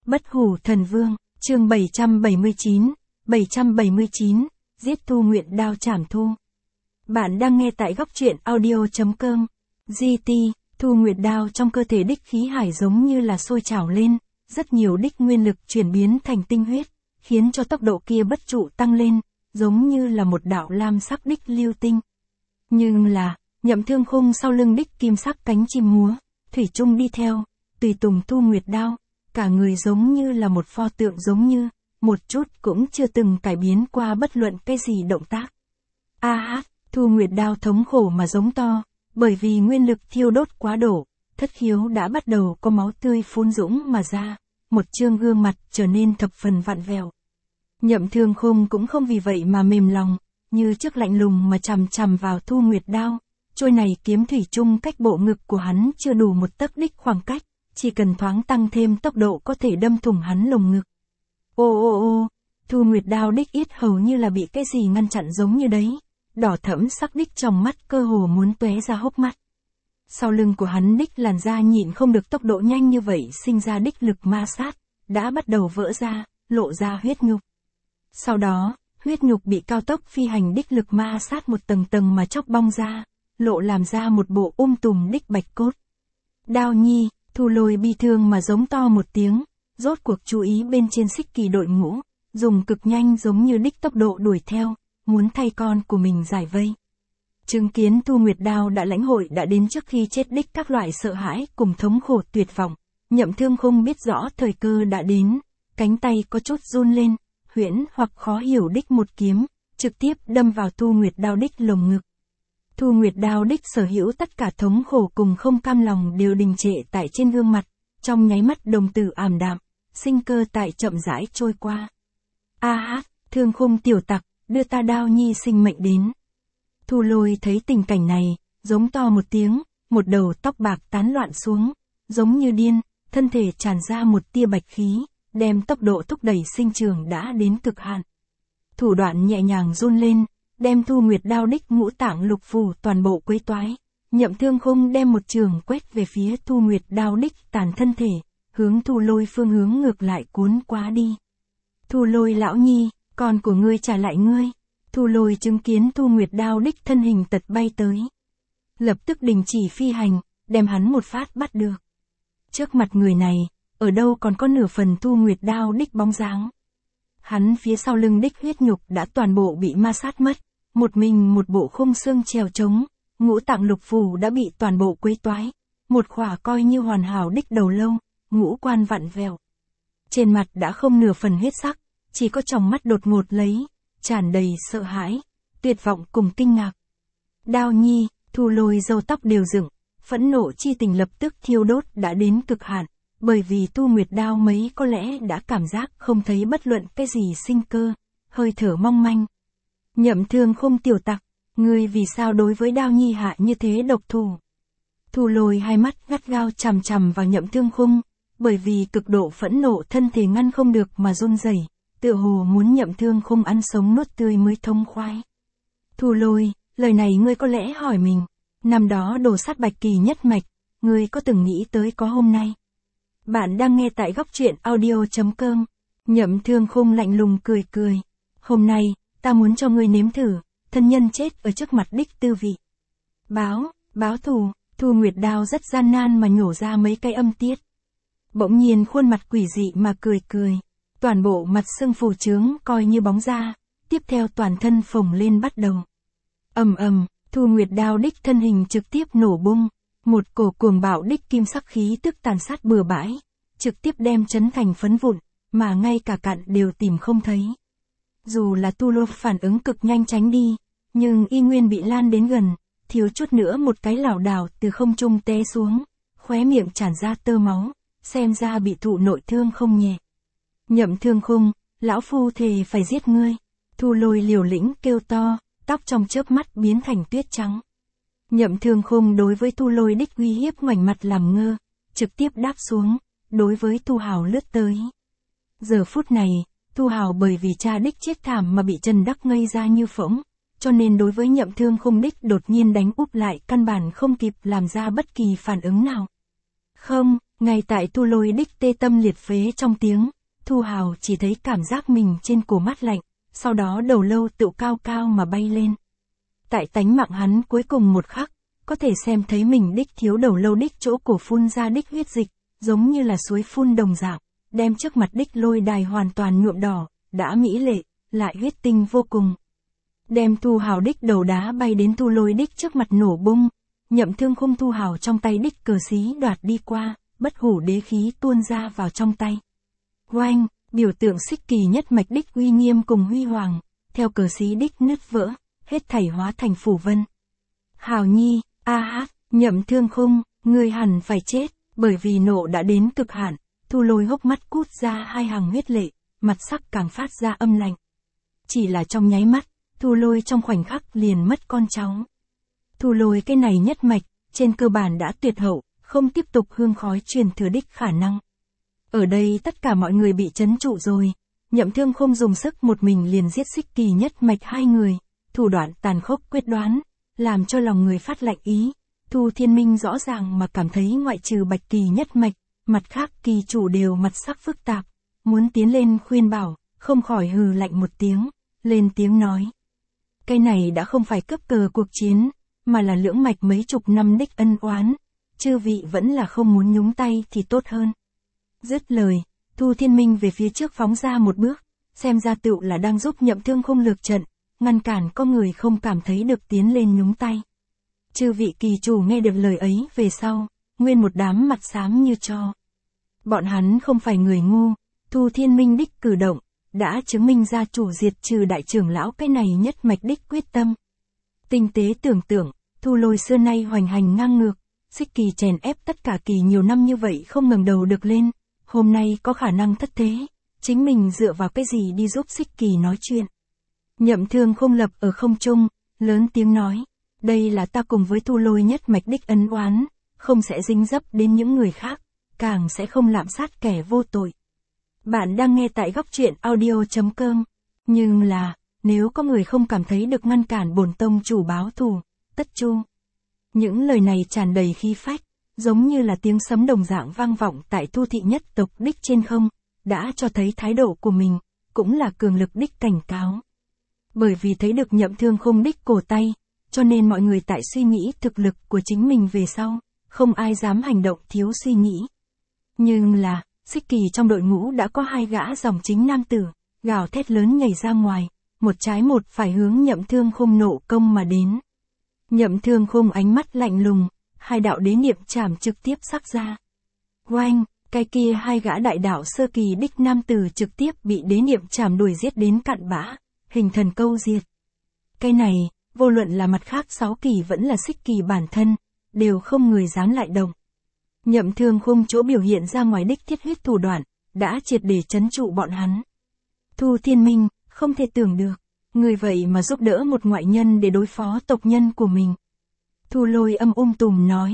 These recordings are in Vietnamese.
Bất hủ thần vương, chương 779, giết Thu Nguyệt đao chảm Thu. Bạn đang nghe tại góc truyện audio.com. GT, Thu Nguyệt đao trong cơ thể đích khí hải giống như là sôi trào lên, rất nhiều đích nguyên lực chuyển biến thành tinh huyết, khiến cho tốc độ kia bất trụ tăng lên, giống như là một đạo lam sắc đích lưu tinh. Nhưng là, Nhậm Thương Khung sau lưng đích kim sắc cánh chim múa, thủy chung đi theo, tùy tùng Thu Nguyệt đao, cả người giống như là một pho tượng, giống như, một chút cũng chưa từng cải biến qua bất luận cái gì động tác. Thu Nguyệt đao thống khổ mà giống to, bởi vì nguyên lực thiêu đốt quá độ, thất khiếu đã bắt đầu có máu tươi phun dũng mà ra, một trương gương mặt trở nên thập phần vặn vẹo. Nhậm Thương Khung cũng không vì vậy mà mềm lòng, như trước lạnh lùng mà chằm chằm vào Thu Nguyệt đao, trôi này kiếm thủy chung cách bộ ngực của hắn chưa đủ một tấc đích khoảng cách, chỉ cần thoáng tăng thêm tốc độ có thể đâm thủng hắn lồng ngực. Thu Nguyệt đao đích yết hầu như là bị cái gì ngăn chặn giống như đấy, đỏ thẫm sắc đích trong mắt cơ hồ muốn tóe ra hốc mắt. Sau lưng của hắn đích làn da nhịn không được tốc độ nhanh như vậy sinh ra đích lực ma sát, đã bắt đầu vỡ ra, lộ ra huyết nhục. Sau đó, huyết nhục bị cao tốc phi hành đích lực ma sát một tầng tầng mà chóc bong ra, lộ làm ra một bộ tùm đích bạch cốt. Đao nhi, Thu Lôi bi thương mà giống to một tiếng, rốt cuộc chú ý bên trên xích kỳ đội ngũ, dùng cực nhanh giống như đích tốc độ đuổi theo, muốn thay con của mình giải vây. Chứng kiến Thu Nguyệt đao đã lãnh hội đã đến trước khi chết đích các loại sợ hãi cùng thống khổ tuyệt vọng, Nhậm Thương Khung biết rõ thời cơ đã đến, cánh tay có chút run lên, huyễn hoặc khó hiểu đích một kiếm, trực tiếp đâm vào Thu Nguyệt đao đích lồng ngực. Thu Nguyệt đao đích sở hữu tất cả thống khổ cùng không cam lòng đều đình trệ tại trên gương mặt, trong nháy mắt đồng tử ảm đạm, sinh cơ tại chậm rãi trôi qua. Thương Khung tiểu tặc, đưa ta đao nhi sinh mệnh đến. Thu Lôi thấy tình cảnh này, giống to một tiếng, một đầu tóc bạc tán loạn xuống, giống như điên, thân thể tràn ra một tia bạch khí, đem tốc độ thúc đẩy sinh trưởng đã đến cực hạn. Thủ đoạn nhẹ nhàng run lên, đem Thu Nguyệt đao đích ngũ tạng lục phủ toàn bộ quấy toái. Nhậm Thương Khung đem một trường quét về phía Thu Nguyệt đao đích tàn thân thể, hướng Thu Lôi phương hướng ngược lại cuốn quá đi. Thu Lôi lão nhi, con của ngươi trả lại ngươi. Thu Lôi chứng kiến Thu Nguyệt đao đích thân hình tật bay tới, lập tức đình chỉ phi hành, đem hắn một phát bắt được. Trước mặt người này, ở đâu còn có nửa phần Thu Nguyệt đao đích bóng dáng. Hắn phía sau lưng đích huyết nhục đã toàn bộ bị ma sát mất, một mình một bộ khung xương trèo trống, ngũ tạng lục phủ đã bị toàn bộ quấy toái, một khỏa coi như hoàn hảo đích đầu lâu, ngũ quan vặn vẹo. Trên mặt đã không nửa phần huyết sắc, chỉ có tròng mắt đột ngột lấy, tràn đầy sợ hãi, tuyệt vọng cùng kinh ngạc. Đao nhi, Thu Lôi râu tóc đều dựng, phẫn nộ chi tình lập tức thiêu đốt đã đến cực hạn, bởi vì Thu Nguyệt đao mấy có lẽ đã cảm giác không thấy bất luận cái gì sinh cơ, hơi thở mong manh. Nhậm Thương Khung tiểu tặc, ngươi vì sao đối với đao nhi hạ như thế độc thủ? Thu Lôi hai mắt gắt gao chằm chằm vào Nhậm Thương Khung, bởi vì cực độ phẫn nộ thân thể ngăn không được mà run rẩy, tựa hồ muốn Nhậm Thương Khung ăn sống nuốt tươi mới thông khoái. Thu Lôi, lời này ngươi có lẽ hỏi mình, năm đó đồ sát Bạch Kỳ nhất mạch, ngươi có từng nghĩ tới có hôm nay? Bạn đang nghe tại góc truyện audio.com. Nhậm Thương Khung lạnh lùng cười cười. Hôm nay, ta muốn cho ngươi nếm thử, thân nhân chết ở trước mặt đích tư vị. Báo thù, Thu Nguyệt đao rất gian nan mà nhổ ra mấy cái âm tiết. Bỗng nhiên khuôn mặt quỷ dị mà cười. Toàn bộ mặt sưng phù trướng coi như bóng ra, tiếp theo toàn thân phồng lên bắt đầu. Thu Nguyệt đao đích thân hình trực tiếp nổ bung, một cổ cuồng bạo đích kim sắc khí tức tàn sát bừa bãi, trực tiếp đem chấn thành phấn vụn, mà ngay cả cặn đều tìm không thấy. Dù là Thu Lôi phản ứng cực nhanh tránh đi, nhưng y nguyên bị lan đến gần, thiếu chút nữa một cái lảo đảo từ không trung té xuống, khóe miệng tràn ra tơ máu, xem ra bị thụ nội thương không nhẹ. Nhậm Thương Khung, lão phu thề phải giết ngươi. Thu Lôi liều lĩnh kêu to, tóc trong chớp mắt biến thành tuyết trắng. Nhậm Thương Khung đối với Thu Lôi đích uy hiếp ngoảnh mặt làm ngơ, trực tiếp đáp xuống, đối với Thu Hào lướt tới. Giờ phút này, Thu Hào bởi vì cha đích chết thảm mà bị Trần Đắc ngây ra như phỗng, cho nên đối với Nhậm Thương Khung đích đột nhiên đánh úp lại căn bản không kịp làm ra bất kỳ phản ứng nào. Không, ngay tại Thu Lôi đích tê tâm liệt phế trong tiếng, Thu Hào chỉ thấy cảm giác mình trên cổ mát lạnh, sau đó đầu lâu tự cao cao mà bay lên. Tại tánh mạng hắn cuối cùng một khắc, có thể xem thấy mình đích thiếu đầu lâu đích chỗ cổ phun ra đích huyết dịch, giống như là suối phun đồng dạng, đem trước mặt đích lôi đài hoàn toàn nhuộm đỏ, đã mỹ lệ, lại huyết tinh vô cùng. Đem Thu Hào đích đầu đá bay đến Thu Lôi đích trước mặt nổ bung, Nhậm Thương Khung Thu Hào trong tay đích cờ xí đoạt đi qua, bất hủ đế khí tuôn ra vào trong tay. Oanh, biểu tượng xích kỳ nhất mạch đích uy nghiêm cùng huy hoàng, theo cờ xí đích nứt vỡ, hết thảy hóa thành phủ vân. Hào Nhi, a hát, Nhậm Thương Khung, ngươi hẳn phải chết, bởi vì nộ đã đến cực hạn, Thu Lôi hốc mắt cút ra hai hàng huyết lệ, mặt sắc càng phát ra âm lạnh. Chỉ là trong nháy mắt, Thu Lôi trong khoảnh khắc liền mất con cháu. Thu Lôi cái này nhất mạch, trên cơ bản đã tuyệt hậu, không tiếp tục hương khói truyền thừa đích khả năng. Ở đây tất cả mọi người bị trấn trụ rồi, Nhậm Thương không dùng sức một mình liền giết xích kỳ nhất mạch hai người, thủ đoạn tàn khốc quyết đoán, làm cho lòng người phát lạnh ý. Thu Thiên Minh rõ ràng mà cảm thấy ngoại trừ Bạch Kỳ nhất mạch, mặt khác kỳ chủ đều mặt sắc phức tạp, muốn tiến lên khuyên bảo, không khỏi hừ lạnh một tiếng, lên tiếng nói. Cái này đã không phải cấp cờ cuộc chiến, mà là lưỡng mạch mấy chục năm đích ân oán, chư vị vẫn là không muốn nhúng tay thì tốt hơn. Dứt lời, Thu Thiên Minh về phía trước phóng ra một bước, xem ra tựu là đang giúp Nhậm Thương không lược trận, ngăn cản có người không cảm thấy được tiến lên nhúng tay. Chư vị kỳ chủ nghe được lời ấy về sau, nguyên một đám mặt xám như tro. Bọn hắn không phải người ngu, Thu Thiên Minh đích cử động, đã chứng minh ra chủ diệt trừ đại trưởng lão cái này nhất mạch đích quyết tâm. Tinh tế tưởng tượng, Thu Lôi xưa nay hoành hành ngang ngược, xích kỳ chèn ép tất cả kỳ nhiều năm như vậy không ngẩng đầu được lên, hôm nay có khả năng thất thế, chính mình dựa vào cái gì đi giúp xích kỳ nói chuyện. Nhậm Thương không lập ở không trung, lớn tiếng nói, đây là ta cùng với Thu Lôi nhất mạch đích ân oán, không sẽ dính dấp đến những người khác, càng sẽ không lạm sát kẻ vô tội. Bạn đang nghe tại góc truyện audio.com, nhưng là, nếu có người không cảm thấy được ngăn cản bổn tông chủ báo thù, tất chu. Những lời này tràn đầy khí phách, giống như là tiếng sấm đồng dạng vang vọng tại Thu thị nhất tộc đích trên không, đã cho thấy thái độ của mình, cũng là cường lực đích cảnh cáo. Bởi vì thấy được Nhậm Thương không đích cổ tay, cho nên mọi người tại suy nghĩ thực lực của chính mình về sau, không ai dám hành động thiếu suy nghĩ. Nhưng là, xích kỳ trong đội ngũ đã có hai gã dòng chính nam tử, gào thét lớn nhảy ra ngoài, một trái một phải hướng Nhậm Thương không nộ công mà đến. Nhậm Thương không ánh mắt lạnh lùng, hai đạo đế niệm chảm trực tiếp sắc ra. Oanh, cái kia hai gã đại đạo sơ kỳ đích nam tử trực tiếp bị đế niệm chảm đuổi giết đến cạn bã, hình thần câu diệt. Cái này, vô luận là mặt khác 6 kỳ vẫn là xích kỳ bản thân, đều không người dám lại động. Nhậm Thương không chỗ biểu hiện ra ngoài đích thiết huyết thủ đoạn, đã triệt để trấn trụ bọn hắn. Thu Thiên Minh, không thể tưởng được, người vậy mà giúp đỡ một ngoại nhân để đối phó tộc nhân của mình. Thu Lôi âm tùm nói,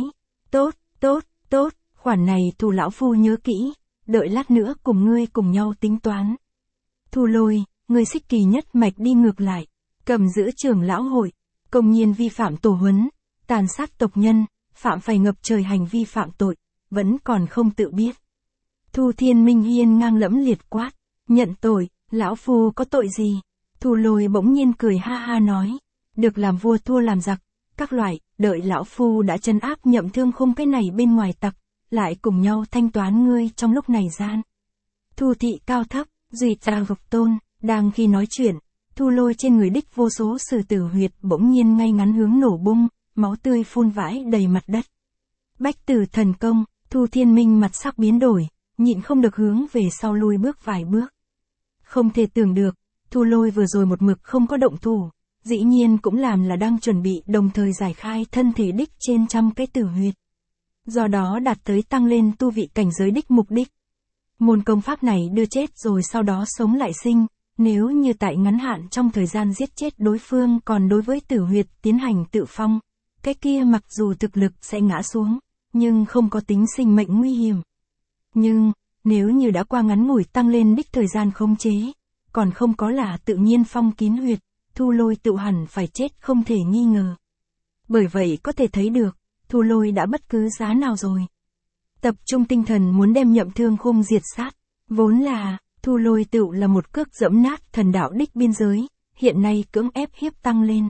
tốt, khoản này Thu lão phu nhớ kỹ, đợi lát nữa cùng ngươi cùng nhau tính toán. Thu Lôi, ngươi xích kỳ nhất mạch đi ngược lại, cầm giữ trưởng lão hội, công nhiên vi phạm tổ huấn, tàn sát tộc nhân, phạm phải ngập trời hành vi phạm tội, vẫn còn không tự biết. Thu Thiên Minh hiên ngang lẫm liệt quát, nhận tội, lão phu có tội gì? Thu Lôi bỗng nhiên cười ha ha nói, được làm vua thua làm giặc, các loại, đợi lão phu đã trấn áp Nhậm Thương không cái này bên ngoài tặc, lại cùng nhau thanh toán ngươi trong lúc này gian. Thu thị cao thấp, duy ta gộc tôn, đang khi nói chuyện, Thu Lôi trên người đích vô số sử tử huyệt bỗng nhiên ngay ngắn hướng nổ bung, máu tươi phun vãi đầy mặt đất. Bách tử thần công, Thu Thiên Minh mặt sắc biến đổi, nhịn không được hướng về sau lui bước vài bước. Không thể tưởng được, Thu Lôi vừa rồi một mực không có động thủ, dĩ nhiên cũng làm là đang chuẩn bị đồng thời giải khai thân thể đích trên trăm cái tử huyệt. Do đó đạt tới tăng lên tu vị cảnh giới đích mục đích. Môn công pháp này đưa chết rồi sau đó sống lại sinh, nếu như tại ngắn hạn trong thời gian giết chết đối phương còn đối với tử huyệt tiến hành tự phong, cái kia mặc dù thực lực sẽ ngã xuống, nhưng không có tính sinh mệnh nguy hiểm. Nhưng, nếu như đã qua ngắn ngủi tăng lên đích thời gian khống chế, còn không có là tự nhiên phong kín huyệt, Thu Lôi tự hẳn phải chết không thể nghi ngờ. Bởi vậy có thể thấy được, Thu Lôi đã bất cứ giá nào rồi. Tập trung tinh thần muốn đem Nhậm Thương Khung diệt sát. Vốn là, Thu Lôi tựu là một cước dẫm nát thần đạo đích biên giới, hiện nay cưỡng ép hiếp tăng lên.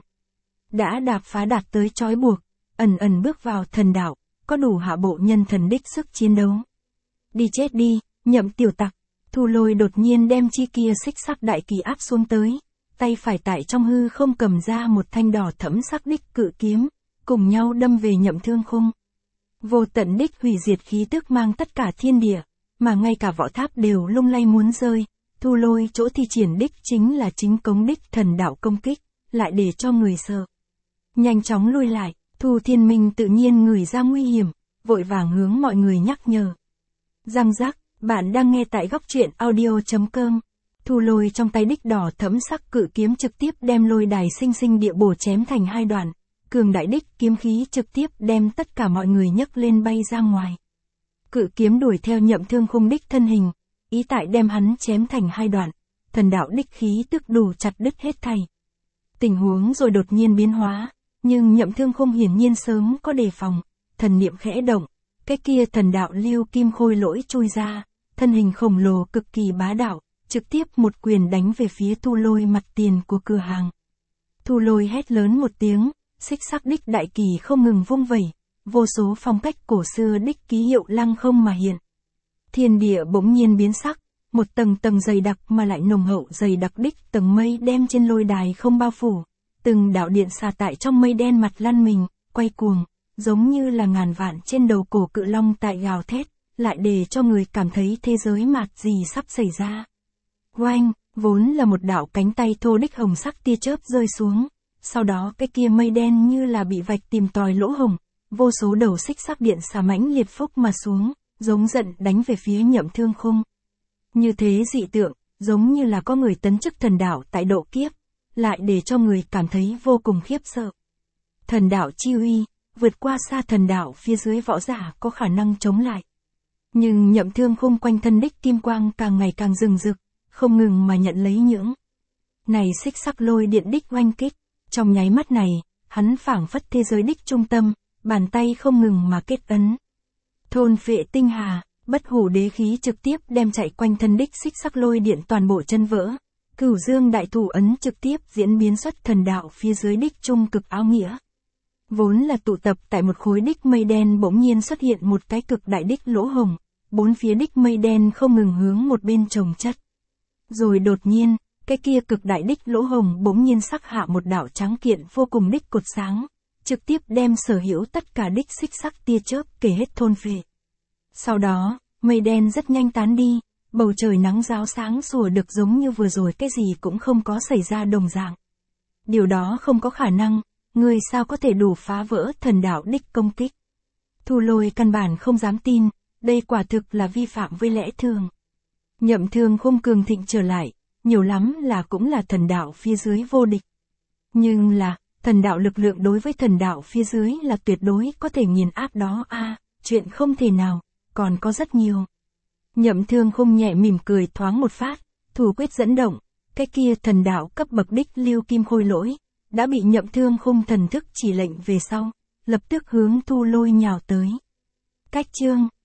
Đã đạp phá đạt tới trói buộc, ẩn ẩn bước vào thần đạo, có đủ hạ bộ nhân thần đích sức chiến đấu. Đi chết đi, Nhậm tiểu tặc. Thu Lôi đột nhiên đem chi kia xích sắc đại kỳ áp xuống tới, tay phải tại trong hư không cầm ra một thanh đỏ thẫm sắc đích cự kiếm, cùng nhau đâm về Nhậm Thương Khung. Vô tận đích hủy diệt khí tức mang tất cả thiên địa, mà ngay cả võ tháp đều lung lay muốn rơi. Thu Lôi chỗ thi triển đích chính là chính cống đích thần đạo công kích, lại để cho người sợ. Nhanh chóng lui lại, Thu Thiên Minh tự nhiên ngửi ra nguy hiểm, vội vàng hướng mọi người nhắc nhở. Răng rắc, bạn đang nghe tại góc truyện audio.com. Thu Lôi trong tay đích đỏ thẫm sắc cự kiếm trực tiếp đem lôi đài sinh sinh địa bổ chém thành hai đoạn, cường đại đích kiếm khí trực tiếp đem tất cả mọi người nhấc lên bay ra ngoài. Cự kiếm đuổi theo Nhậm Thương Khung đích thân hình, ý tại đem hắn chém thành hai đoạn, thần đạo đích khí tức đủ chặt đứt hết thảy. Tình huống rồi đột nhiên biến hóa, nhưng Nhậm Thương Khung hiển nhiên sớm có đề phòng, thần niệm khẽ động, cái kia thần đạo lưu kim khôi lỗi chui ra, thân hình khổng lồ cực kỳ bá đạo, trực tiếp một quyền đánh về phía Thu Lôi mặt tiền của cửa hàng. Thu Lôi hét lớn một tiếng, xích sắc đích đại kỳ không ngừng vung vẩy, vô số phong cách cổ xưa đích ký hiệu lăng không mà hiện. Thiên địa bỗng nhiên biến sắc, một tầng tầng dày đặc mà lại nồng hậu dày đặc đích tầng mây đem trên lôi đài không bao phủ, từng đạo điện xà tại trong mây đen mặt lăn mình, quay cuồng, giống như là ngàn vạn trên đầu cổ cự long tại gào thét, lại để cho người cảm thấy thế giới mạt gì sắp xảy ra. Oanh, vốn là một đạo cánh tay thô đích hồng sắc tia chớp rơi xuống, sau đó cái kia mây đen như là bị vạch tìm tòi lỗ hổng, vô số đầu xích sắc điện xà mãnh liệt phúc mà xuống, giống giận đánh về phía Nhậm Thương Khung. Như thế dị tượng, giống như là có người tấn chức thần đạo tại độ kiếp, lại để cho người cảm thấy vô cùng khiếp sợ. Thần đạo chi uy, vượt qua xa thần đạo phía dưới võ giả có khả năng chống lại. Nhưng Nhậm Thương Khung quanh thân đích kim quang càng ngày càng rừng rực, không ngừng mà nhận lấy những này xích sắc lôi điện đích oanh kích. Trong nháy mắt này, hắn phảng phất thế giới đích trung tâm, bàn tay không ngừng mà kết ấn. Thôn phệ tinh hà, bất hủ đế khí trực tiếp đem chạy quanh thân đích xích sắc lôi điện toàn bộ chân vỡ. Cửu dương đại thủ ấn trực tiếp diễn biến xuất thần đạo phía dưới đích trung cực áo nghĩa. Vốn là tụ tập tại một khối đích mây đen bỗng nhiên xuất hiện một cái cực đại đích lỗ hổng, bốn phía đích mây đen không ngừng hướng một bên chồng chất. Rồi đột nhiên, cái kia cực đại đích lỗ hổng bỗng nhiên sắc hạ một đạo trắng kiện vô cùng đích cột sáng, trực tiếp đem sở hữu tất cả đích xích sắc tia chớp kể hết thôn phệ. Sau đó, mây đen rất nhanh tán đi, bầu trời nắng ráo sáng sủa được giống như vừa rồi cái gì cũng không có xảy ra đồng dạng. Điều đó không có khả năng, người sao có thể đủ phá vỡ thần đạo đích công kích. Thu Lôi căn bản không dám tin, đây quả thực là vi phạm với lẽ thường. Nhậm Thương Khung cường thịnh trở lại, nhiều lắm là cũng là thần đạo phía dưới vô địch. Nhưng là, thần đạo lực lượng đối với thần đạo phía dưới là tuyệt đối có thể nghiền áp đó chuyện không thể nào, còn có rất nhiều. Nhậm Thương Khung nhẹ mỉm cười thoáng một phát, thủ quyết dẫn động, cái kia thần đạo cấp bậc đích lưu kim khôi lỗi, đã bị Nhậm Thương Khung thần thức chỉ lệnh về sau, lập tức hướng Thu Lôi nhào tới. Cách chương